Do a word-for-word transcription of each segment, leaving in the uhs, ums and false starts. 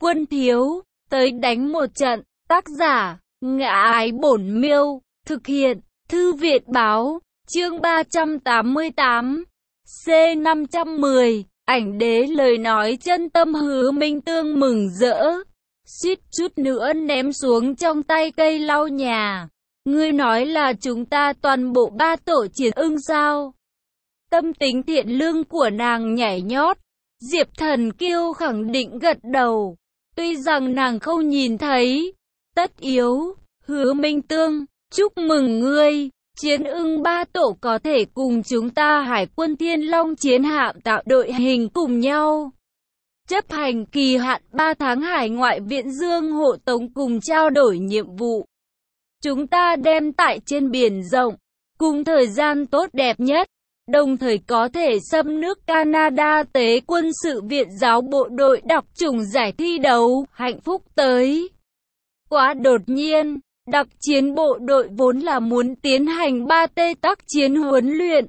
Quân thiếu, tới đánh một trận. Tác giả, Ngã Ái Bổn Miêu. Thực hiện, Thư viện Báo. Chương ba trăm tám mươi tám. C năm trăm mười. Ảnh đế lời nói chân tâm. Hứa Minh Tương mừng rỡ, suýt chút nữa ném xuống trong tay cây lau nhà. Ngươi nói là chúng ta toàn bộ ba tổ chiến ưng sao? Tâm tính thiện lương của nàng nhảy nhót. Diệp Thần Kiêu khẳng định gật đầu. Tuy rằng nàng không nhìn thấy, tất yếu. Hứa Minh Tương, chúc mừng ngươi. Chiến ưng ba tổ có thể cùng chúng ta Hải quân Thiên Long chiến hạm tạo đội hình cùng nhau. Chấp hành kỳ hạn ba tháng hải ngoại viện dương hộ tống cùng trao đổi nhiệm vụ. Chúng ta đem tại trên biển rộng, cùng thời gian tốt đẹp nhất, đồng thời có thể xâm nước Canada tế quân sự viện giáo bộ đội đọc trùng giải thi đấu, hạnh phúc tới. Quá đột nhiên, đặc chiến bộ đội vốn là muốn tiến hành ba T tác chiến huấn luyện.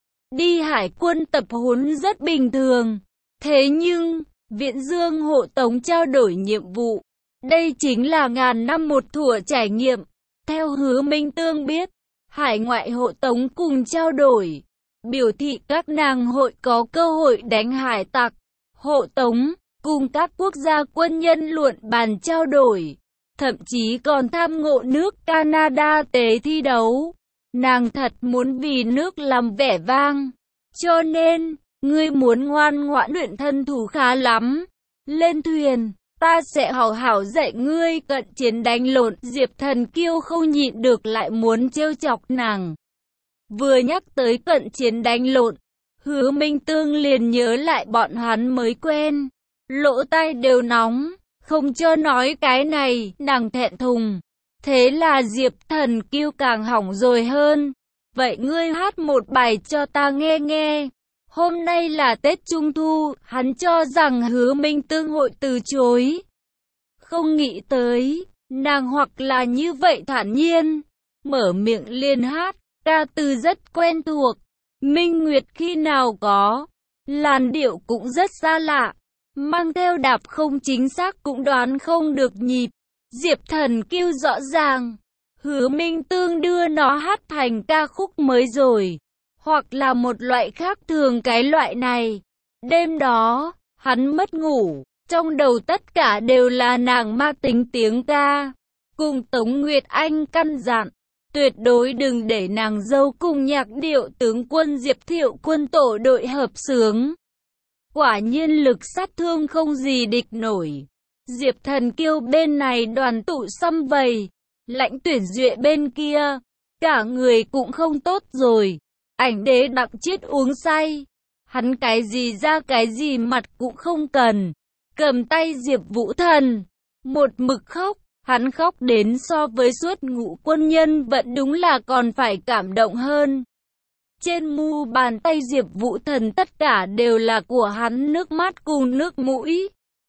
Đi hải quân tập huấn rất bình thường. Thế nhưng, viện dương hộ tống trao đổi nhiệm vụ, đây chính là ngàn năm một thủa trải nghiệm. Theo Hứa Minh Tương biết, hải ngoại hộ tống cùng trao đổi, biểu thị các nàng hội có cơ hội đánh hải tặc. Hộ tống, cùng các quốc gia quân nhân luận bàn trao đổi, thậm chí còn tham ngộ nước Canada tế thi đấu. Nàng thật muốn vì nước làm vẻ vang. Cho nên, ngươi muốn ngoan ngoãn luyện thân thủ khá lắm. Lên thuyền, ta sẽ hảo hảo dạy ngươi cận chiến đánh lộn. Diệp Thần Kiêu không nhịn được lại muốn trêu chọc nàng. Vừa nhắc tới cận chiến đánh lộn, Hứa Minh Tương liền nhớ lại bọn hắn mới quen. Lỗ tai đều nóng, không cho nói cái này, nàng thẹn thùng. Thế là Diệp Thần Kiêu càng hỏng rồi hơn. Vậy ngươi hát một bài cho ta nghe nghe. Hôm nay là Tết Trung Thu, hắn cho rằng Hứa Minh Tương hội từ chối. Không nghĩ tới, nàng hoặc là như vậy thản nhiên, mở miệng liền hát, ca từ rất quen thuộc. Minh Nguyệt khi nào có, làn điệu cũng rất xa lạ, mang theo đạp không chính xác cũng đoán không được nhịp. Diệp Thần Kiêu rõ ràng, Hứa Minh Tương đưa nó hát thành ca khúc mới rồi, hoặc là một loại khác thường cái loại này. Đêm đó, hắn mất ngủ, trong đầu tất cả đều là nàng ma tính tiếng ca. Cùng Tống Nguyệt Anh căn dặn, tuyệt đối đừng để nàng dâu cùng nhạc điệu tướng quân Diệp Thiệu quân tổ đội hợp xướng. Quả nhiên lực sát thương không gì địch nổi. Diệp Thần Kiêu bên này đoàn tụ sum vầy, Lãnh Tuyển Duệ bên kia, cả người cũng không tốt rồi. Ảnh đế Đặng Chiết uống say, hắn cái gì ra cái gì mặt cũng không cần, cầm tay Diệp Vũ Thần, một mực khóc. Hắn khóc đến so với suốt ngũ quân nhân vẫn đúng là còn phải cảm động hơn. Trên mu bàn tay Diệp Vũ Thần tất cả đều là của hắn nước mắt cùng nước mũi.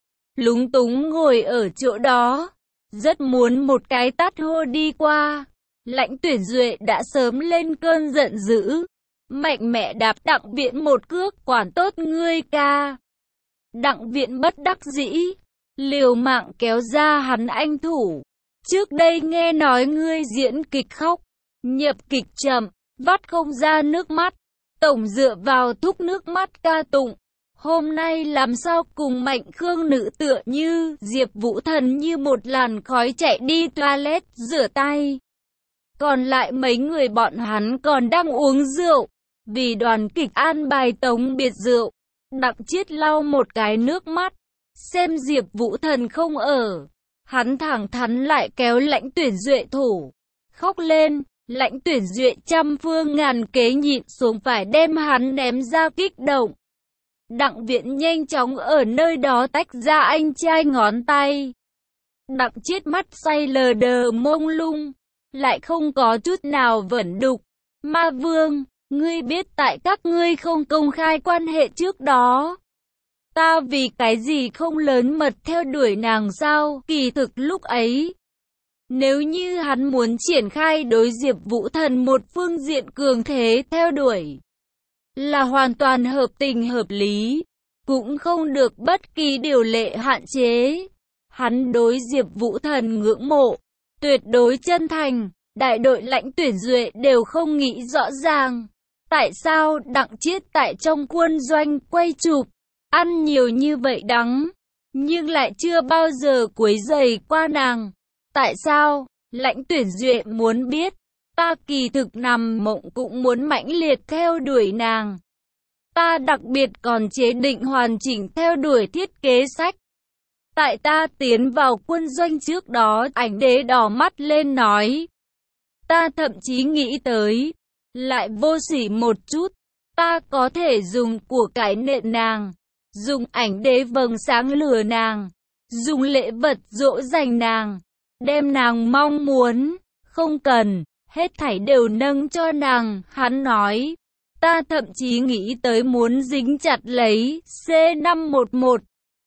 Lúng túng ngồi ở chỗ đó, rất muốn một cái tát hô đi qua. Lãnh Tuyển Duệ đã sớm lên cơn giận dữ, mạnh mẽ đạp Đặng Viễn một cước, quản tốt ngươi ca. Đặng Viễn bất đắc dĩ, liều mạng kéo ra hắn anh thủ. Trước đây nghe nói ngươi diễn kịch khóc, nhập kịch chậm, vắt không ra nước mắt, tổng dựa vào thúc nước mắt ca tụng. Hôm nay làm sao cùng Mạnh Khương nữ tựa như, Diệp Vũ Thần như một làn khói chạy đi toilet rửa tay. Còn lại mấy người bọn hắn còn đang uống rượu, vì đoàn kịch an bài tống biệt rượu. Đặng Chiết lau một cái nước mắt, xem Diệp Vũ Thần không ở, hắn thẳng thắn lại kéo Lãnh Tuyển Duệ thủ, khóc lên. Lãnh Tuyển Duệ trăm phương ngàn kế nhịn xuống phải đem hắn ném ra kích động. Đặng Viễn nhanh chóng ở nơi đó tách ra anh trai ngón tay. Đặng Chiết mắt say lờ đờ mông lung, lại không có chút nào vẩn đục. Ma Vương, ngươi biết tại các ngươi không công khai quan hệ trước đó, ta vì cái gì không lớn mật theo đuổi nàng sao? Kỳ thực lúc ấy, nếu như hắn muốn triển khai đối Diệp Vũ Thần một phương diện cường thế theo đuổi, là hoàn toàn hợp tình hợp lý, cũng không được bất kỳ điều lệ hạn chế. Hắn đối Diệp Vũ Thần ngưỡng mộ, tuyệt đối chân thành. Đại đội Lãnh Tuyển Duệ đều không nghĩ rõ ràng. Tại sao Đặng Chiết tại trong quân doanh quay chụp, ăn nhiều như vậy đắng, nhưng lại chưa bao giờ quấy rầy qua nàng. Tại sao? Lãnh Tuyển Duệ muốn biết. Ta kỳ thực nằm mộng cũng muốn mãnh liệt theo đuổi nàng. Ta đặc biệt còn chế định hoàn chỉnh theo đuổi thiết kế sách. Tại ta tiến vào quân doanh trước đó, Ảnh Đế đỏ mắt lên nói. Ta thậm chí nghĩ tới, lại vô sỉ một chút, ta có thể dùng của cải nện nàng, dùng Ảnh Đế vầng sáng lừa nàng, dùng lễ vật dỗ dành nàng, đem nàng mong muốn, không cần, hết thảy đều nâng cho nàng. Hắn nói, ta thậm chí nghĩ tới muốn dính chặt lấy C năm một một.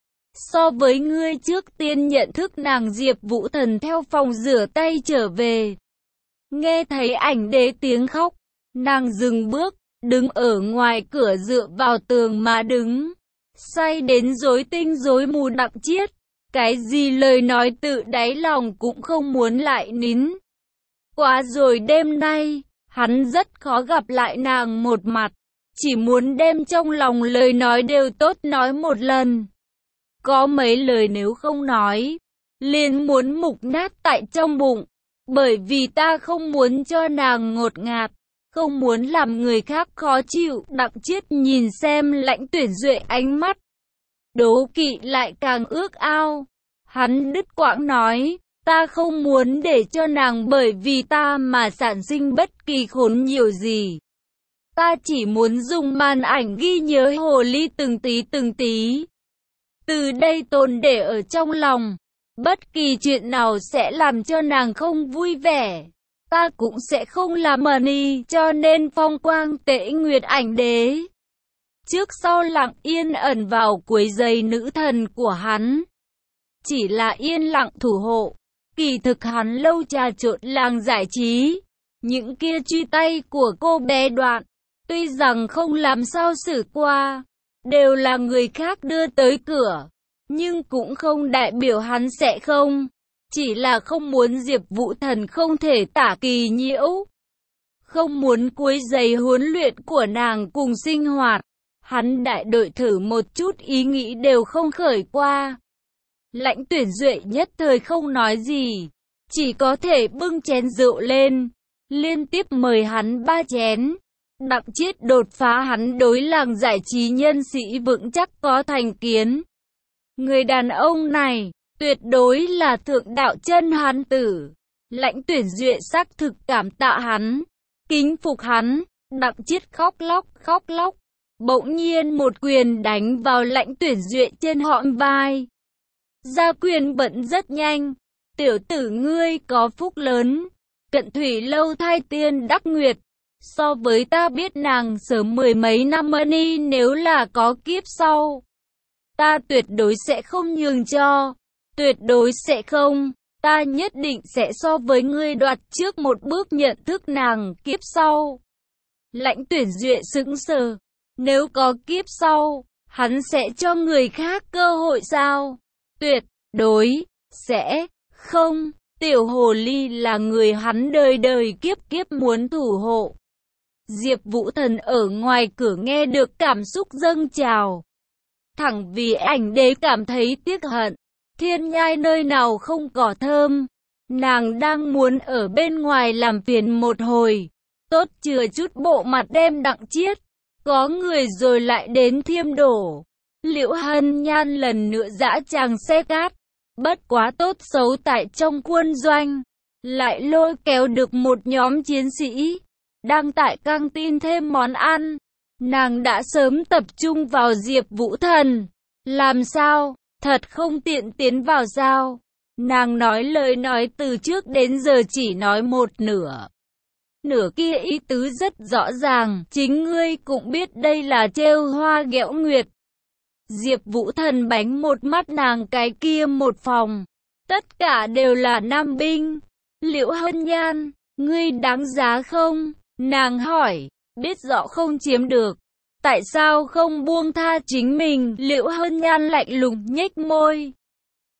So với ngươi trước tiên nhận thức nàng, Diệp Vũ Thần theo phòng rửa tay trở về. Nghe thấy Ảnh Đế tiếng khóc, nàng dừng bước, đứng ở ngoài cửa dựa vào tường mà đứng, say đến rối tinh rối mù. Đặng Chiết, cái gì lời nói tự đáy lòng cũng không muốn lại nín. Quá rồi, đêm nay, hắn rất khó gặp lại nàng một mặt, chỉ muốn đem trong lòng lời nói đều tốt nói một lần. Có mấy lời nếu không nói, liền muốn mục nát tại trong bụng, bởi vì ta không muốn cho nàng ngột ngạt, không muốn làm người khác khó chịu. Đặng Chiết nhìn xem Lãnh Tuyển Duệ, ánh mắt đố kỵ lại càng ước ao. Hắn đứt quãng nói, ta không muốn để cho nàng bởi vì ta mà sản sinh bất kỳ khốn nhiều gì. Ta chỉ muốn dùng màn ảnh ghi nhớ hồ ly từng tí từng tí. Từ đây tồn để ở trong lòng. Bất kỳ chuyện nào sẽ làm cho nàng không vui vẻ, ta cũng sẽ không làm mờ ni. Cho nên phong quang tễ nguyệt Ảnh Đế trước sau lặng yên ẩn vào quấy rầy nữ thần của hắn. Chỉ là yên lặng thủ hộ. Kỳ thực hắn lâu trà trộn làng giải trí. Những kia truy tay của cô bé Đoạn, tuy rằng không làm sao xử qua, đều là người khác đưa tới cửa, nhưng cũng không đại biểu hắn sẽ không. Chỉ là không muốn Diệp Vũ Thần không thể tả kỳ nhiễu, không muốn quấy rầy huấn luyện của nàng cùng sinh hoạt. Hắn đại đội thử một chút ý nghĩ đều không khởi qua. Lãnh Tuyển Duệ nhất thời không nói gì, chỉ có thể bưng chén rượu lên, liên tiếp mời hắn ba chén. Đặng Chiết đột phá hắn đối làng giải trí nhân sĩ vững chắc có thành kiến. Người đàn ông này, tuyệt đối là thượng đạo chân hán tử. Lãnh Tuyển Duệ xác thực cảm tạ hắn, kính phục hắn. Đặng Chiết khóc lóc khóc lóc, bỗng nhiên một quyền đánh vào Lãnh Tuyển Duệ trên hõm vai. Gia quyền bận rất nhanh, tiểu tử ngươi có phúc lớn, cận thủy lâu thai tiên đắc nguyệt. So với ta biết nàng sớm mười mấy năm ni, nếu là có kiếp sau, ta tuyệt đối sẽ không nhường cho, tuyệt đối sẽ không, ta nhất định sẽ so với ngươi đoạt trước một bước nhận thức nàng kiếp sau. Lãnh Tuyển Duệ sững sờ, nếu có kiếp sau, hắn sẽ cho người khác cơ hội sao? Tuyệt đối sẽ không, tiểu hồ ly là người hắn đời đời kiếp kiếp muốn thủ hộ. Diệp Vũ Thần ở ngoài cửa nghe được cảm xúc dâng trào. Thẳng vì Ảnh Đế cảm thấy tiếc hận. Thiên nhai nơi nào không cỏ thơm. Nàng đang muốn ở bên ngoài làm phiền một hồi. Tốt chừa chút bộ mặt đem Đặng Chiết. Có người rồi lại đến thiêm đổ. Liễu Hân Nhan lần nữa dã tràng xe cát. Bất quá tốt xấu tại trong quân doanh, lại lôi kéo được một nhóm chiến sĩ đang tại căng tin thêm món ăn. Nàng đã sớm tập trung vào Diệp Vũ Thần. Làm sao? Thật không tiện tiến vào sao? Nàng nói lời nói từ trước đến giờ chỉ nói một nửa. Nửa kia ý tứ rất rõ ràng, chính ngươi cũng biết đây là trêu hoa ghẹo nguyệt. Diệp Vũ Thần bánh một mắt nàng, cái kia một phòng, tất cả đều là nam binh. Liễu Hân Nhan, ngươi đáng giá không? Nàng hỏi, biết rõ không chiếm được, tại sao không buông tha chính mình? Liễu Hân Nhan lạnh lùng nhếch môi.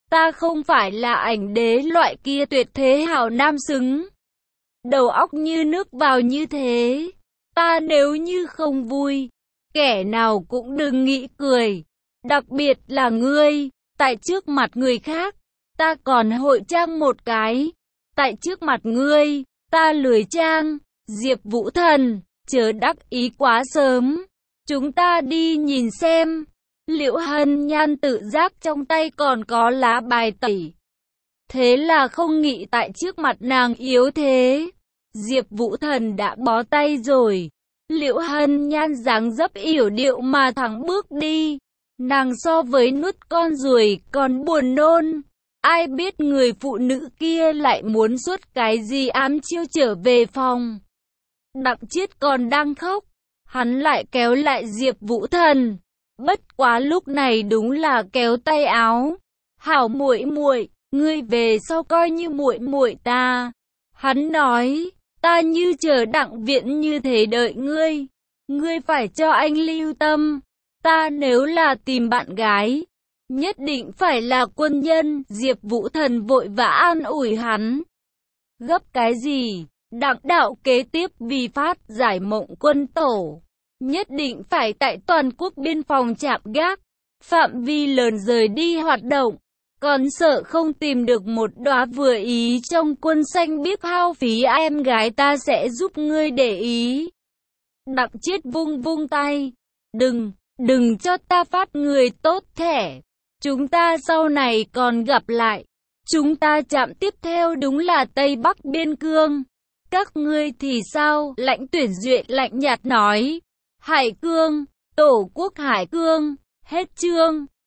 Ta không phải là ảnh đế loại kia tuyệt thế hảo nam xứng. Đầu óc như nước vào như thế. Ta nếu như không vui, kẻ nào cũng đừng nghĩ cười. Đặc biệt là ngươi, tại trước mặt người khác, ta còn hội trang một cái. Tại trước mặt ngươi, ta lười trang. Diệp Vũ Thần, chớ đắc ý quá sớm. Chúng ta đi nhìn xem. Liễu Hân Nhan tự giác trong tay còn có lá bài tẩy. Thế là không nghĩ tại trước mặt nàng yếu thế. Diệp Vũ Thần đã bó tay rồi. Liễu Hân Nhan dáng dấp yểu điệu mà thẳng bước đi. Nàng so với nuốt con ruồi còn buồn nôn. Ai biết người phụ nữ kia lại muốn xuất cái gì ám chiêu trở về phòng. Đặng Chiết còn đang khóc. Hắn lại kéo lại Diệp Vũ Thần. Bất quá lúc này đúng là kéo tay áo. Hảo muội muội, ngươi về sau coi như muội muội ta. Hắn nói, ta như chờ Đặng Viễn như thế đợi ngươi. Ngươi phải cho anh lưu tâm. Ta nếu là tìm bạn gái, nhất định phải là quân nhân. Diệp Vũ Thần vội vã an ủi hắn. Gấp cái gì? Đặng đạo kế tiếp vì phát giải Mộng Quân Tổ, nhất định phải tại toàn quốc biên phòng chạm gác, phạm vi lớn rời đi hoạt động. Còn sợ không tìm được một đóa vừa ý trong quân xanh biếc hao phí, em gái ta sẽ giúp ngươi để ý. Đặng Chiết vung vung tay. Đừng, đừng cho ta phát người tốt thẻ. Chúng ta sau này còn gặp lại. Chúng ta chạm tiếp theo đúng là Tây Bắc Biên Cương. Các ngươi thì sao? Lãnh Tuyển Duệ lạnh nhạt nói. Hải Cương, Tổ quốc Hải Cương, hết chương.